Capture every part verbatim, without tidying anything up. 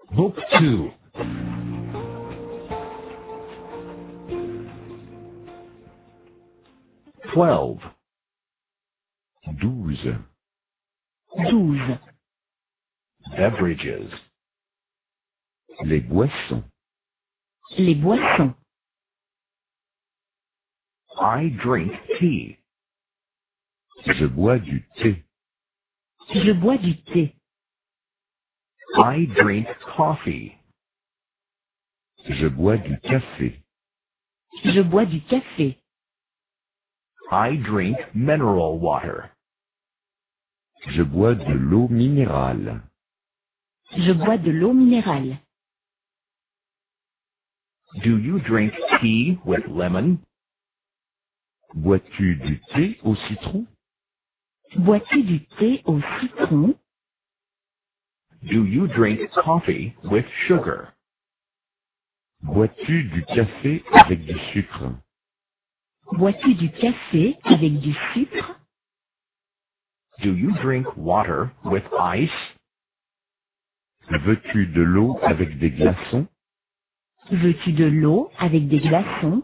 Book two. Twelve. douze, douze. Beverages. les boissons, Les boissons. I drink tea. je bois du thé, Je bois du thé. I drink coffee. je bois du café, Je bois du café. I drink mineral water. je bois de l'eau minérale, Je bois de l'eau minérale. Do you drink tea with lemon? bois-tu du thé au citron, Bois-tu du thé au citron? Do you drink coffee with sugar? bois-tu du café avec du sucre, Bois-tu du café avec du sucre? Do you drink water with ice? veux-tu de l'eau avec des glaçons, Veux-tu de l'eau avec des glaçons?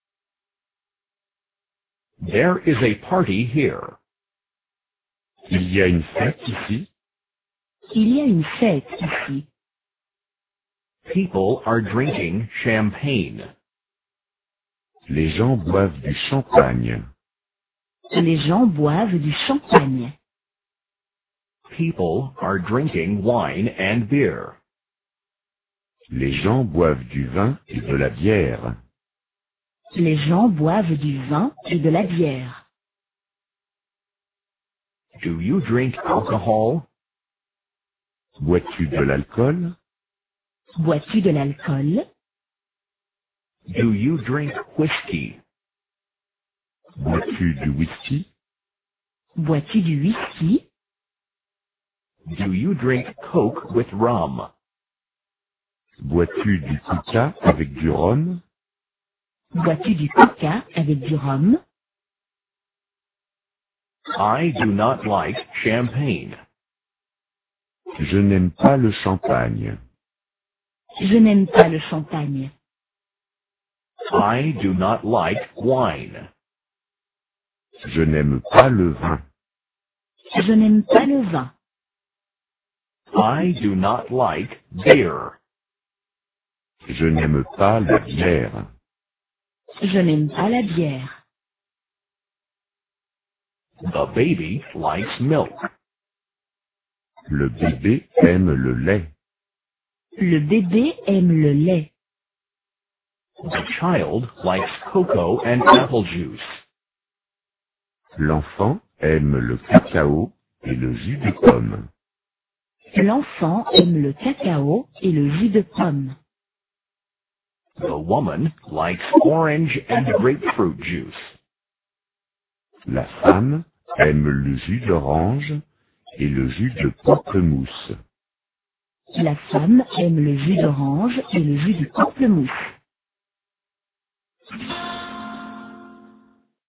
There is a party here. il y a une fête ici, Il y a une fête ici. People are drinking champagne. les gens boivent du champagne, Les gens boivent du champagne. People are drinking wine and beer. les gens boivent du vin et de la bière, Les gens boivent du vin et de la bière. Do you drink alcohol? bois-tu de l'alcool, Bois-tu de l'alcool? Do you drink whiskey? bois-tu du whisky, Bois-tu du whisky? Do you drink Coke with rum? bois-tu du coca avec du rhum, Bois-tu du coca avec du rhum? I do not like champagne. je n'aime pas le champagne, Je n'aime pas le champagne. I do not like wine. je n'aime pas le vin, Je n'aime pas le vin. I do not like beer. je n'aime pas la bière, Je n'aime pas la bière. The baby likes milk. le bébé aime le lait, Le bébé aime le lait. The child likes cocoa and apple juice. l'enfant aime le cacao et le jus de pomme, L'enfant aime le cacao et le jus de pomme. The woman likes orange and grapefruit juice. la femme aime le jus d'orange et le jus de pamplemousse. La femme aime le jus d'orange et le jus de pamplemousse.